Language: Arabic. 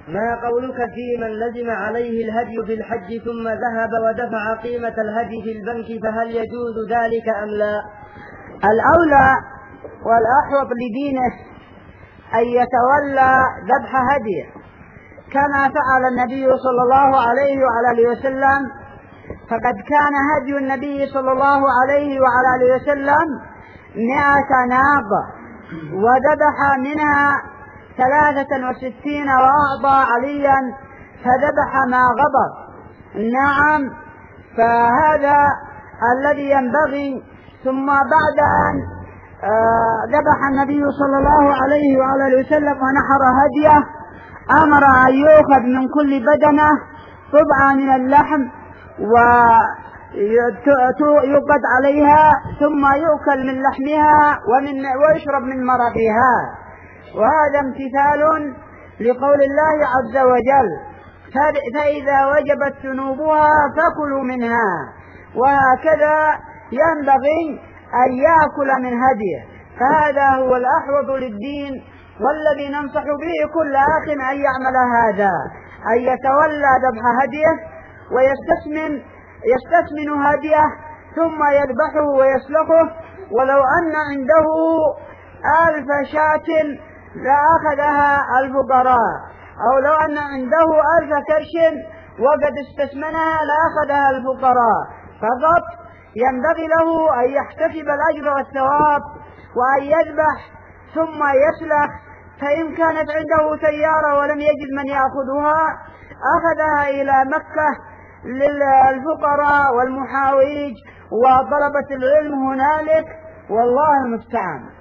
ما قولك في من لزم عليه الهدي في الحج ثم ذهب ودفع قيمة الهدي في البنك، فهل يجوز ذلك أم لا؟ الأولى والأحوط لدينه أن يتولى ذبح هديه كما فعل النبي صلى الله عليه وعلى آله وسلم، فقد كان هدي النبي صلى الله عليه وعلى آله وسلم 100 ناقة وذبح منها 63 وأعطى عليا فذبح ما غبر. نعم، فهذا الذي ينبغي. ثم بعد أن ذبح النبي صلى الله عليه وعلى آله وسلم ونحر هديه أمر أن يؤخذ من كل بدنه طبعا من اللحم ويقد عليها ثم يؤكل من لحمها ويشرب من مرقها، وهذا امتثال لقول الله عز وجل: فإذا وجبت ذنوبها فكلوا منها. وهكذا ينبغي أن يأكل من هديه، فهذا هو الأحوط للدين، والذي ننصح به كل أخ أن يعمل هذا، أن يتولى ذبح هديه ويستثمن هديه ثم يذبحه ويسلخه. ولو أن عنده 1000 شاة لأخذها الفقراء، أو لو أن عنده 1000 كرش وقد استثمنها لأخذها الفقراء فقط. ينبغي له أن يحتسب الأجر والثواب وأن يذبح ثم يسلخ، فإن كانت عنده سيارة ولم يجد من يأخذها أخذها إلى مكة للفقراء والمحاويج وطلبة العلم هنالك، والله المستعان.